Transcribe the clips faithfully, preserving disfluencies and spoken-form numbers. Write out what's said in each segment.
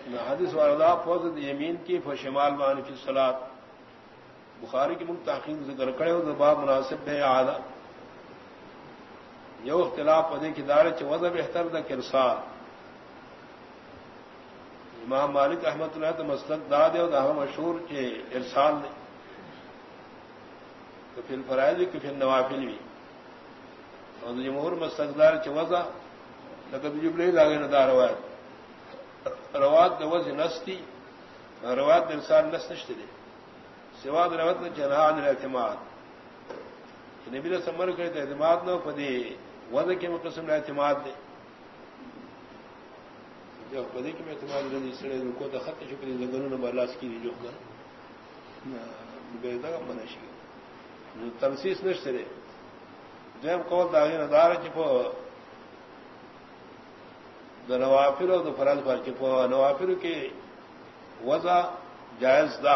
حدیث والا فوز یمین کی فشمال بان فی الصلاۃ بخاری کی منہ تحقیق ذکر کرے اور باب مناسب ہے اعلی یو اختلاف پدے کی دار چ وضع بہتر دا کرسال امام مالک احمد اللہ تو مسلک داد ہے اور دا مشہور کے ارسال نے تو پھر فرائض کہ پھر نوافل بھی اور جمہور مسلک دار چ وضع لقد جبریل آگے ندا روایت روات دوز نستی روات ارسال نس نشتے دے سواد روات نے جنہان الاعتماد نبی نے سمر کرے تو اعتماد نہ پدی وضع کے مقسم اعتماد دے جو پدی کے اعتماد رضی سڑے رکو تو خط شکری لگنوں نے برلاس کی جو کر بیدا کا منشی تنسیس نشتے دے جب قول داغی ندار چپو نوافل اور فرض پر چپو نوافل کے وضع جائز دا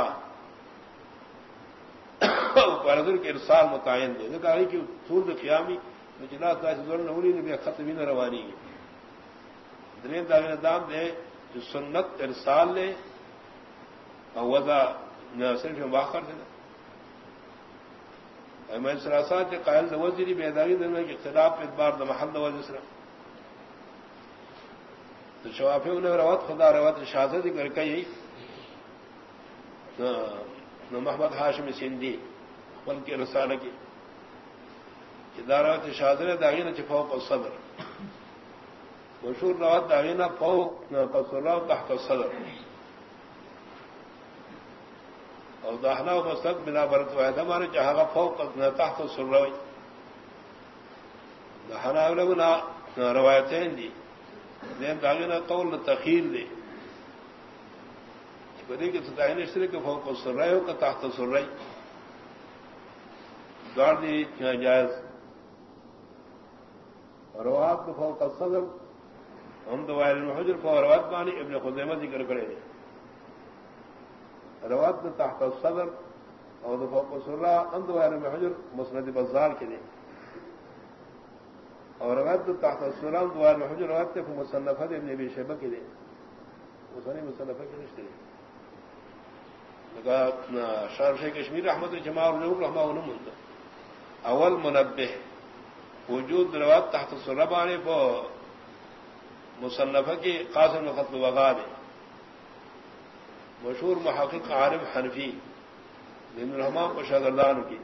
فرض کے ارسال متعین دے کہا کہ طول قیامی جنا نوری نے بھی ختم نہ روانی ہے درین داغ دام دے جو سنت ارسال لے اور وضع صرف واخر دے میں سراسات کے قائل وزیری بیداری دن میں اختلاف اعتبار دا محل وزر تو شوافی انہیں روات خدا روات شاذری کر کے محمد ہاشم سندھی بلکہ رسالہ کی دارات شاذر داغین فوق الصدر مشہور روات داغینہ فوق قصرہ تحت الصدر اور داہنا و مسلک بنا برت واحد ہمارے جہاں فوق تحت السروی داہنا لگنا روایتیں دی دین داغینہ قول تخیر دے بدی کے ستائن اشترے کے فوق السرائی ہو کا تحت السرائی دوار دی جائز روات کو فوق الصدر ہم دوائر المحجر فوق روات بانی ابن خزیمہ ذکر کرے دے روات میں تحت الصدر اور فوق السرا ہم دوائر المحجر مسند بزار کے دے اور روایت تحت السلام دوار محجر روایت تے مصنفہ ابن ابی شیبہ کے دے مسنی مصنفہ کے رشتے لگا شار شیخ کشمیر احمد جماع النور رحمہ اللہ منتہ اول منبہ وجود روایت تحت السلام آنے کو مصنفہ کی قاسم خط وغا دے مشہور محقق عارف حنفی ابن الرحمان کو شاگردان کی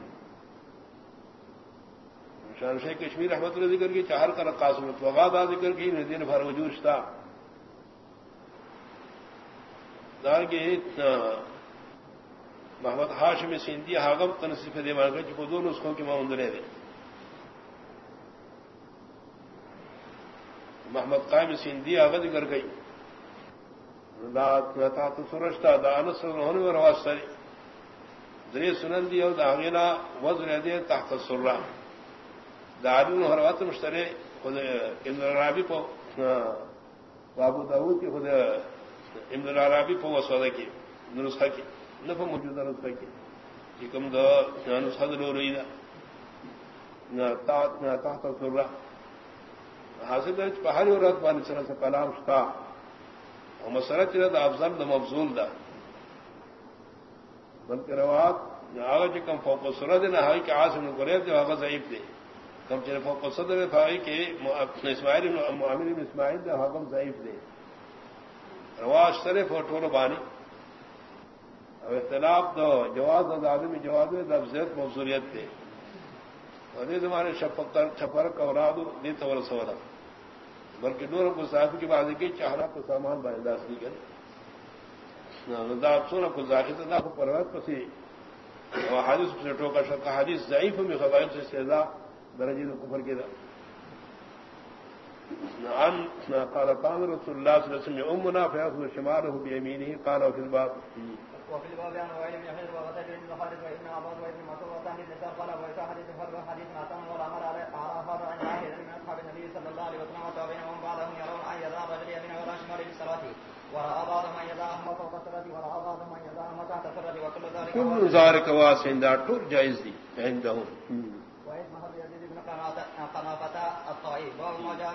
شان شیخ کشمیر احمد اللہ ذکر کی چہر کا قاسم وغا ذکر کی ندین فر وجوش تھا دار کے محمد ہاشم سندھی حاغم تنصیف دے مان کر جو دو نسخوں کی ماؤں دے دے محمد قائم سندھی آغا ذکر گئی تا تو سرشتا دا انس ہونے میں رواز سری دری سنن دی اور داغینا وزن دے تحت السرہ دارون حروات مشترے خود ابن العرابی پو بابو داود کی خود ابن العرابی پو وسودہ کی نسخہ کی نفع موجودہ نسخہ کی کہ کم دا نسخہ دلو رئی دا تحت السرہ حاصل درج پہاڑی اور رات بانی سرہ سے کلام شتا اور مسئلہ چرہ دا افضل دا مفضول دا بلکہ روات آگا چکم فوق السرہ دے نہ ہے کہ عاصم قریب دے آگا ضعیف دے کم چرہ فوق الصدر فائی کہ اسماعیل معامر بن اسماعیل دے حکم ضعیف دے رواج شرف اور ٹول بانی اور اختلاف دو جواز اور آدمی جواز میں لفظیت مفضولیت دے اور یہ زمانے شفقر چھپرک اوراد دی تور سورا بلکہ نور کو صاحب کی بازی کی چہرہ کو سامان بانداز کی گئی سونا کو ذاکر تھا کو پروت پسی حادث سے ٹوکا شکا حادث ضعیف میں خبائل سے سزا درجی کفر کے عن قال قال رسول الله صلى الله عليه وسلم امنا فياخذ شماله بيمينه قال وفي الباب وفي الباب عن وائل بن حجر وغدر بن خالد وابن عباس وابن مسعود وعن ابن سعد قال وإذا حديث فرد حديث عتام والعمل على اعراف عن واحد من اصحاب النبي صلى الله عليه وسلم وتابعهم بعضهم يرون ان يضع الرجل يمينه ولا شماله في الصلاه ورأى بعضهم ان يضعهما فوق الصلاه ورأى بعضهم ان يضعهما تحت الصلاه وكل ذلك كل ذلك واسع عند طول جائز دي عندهم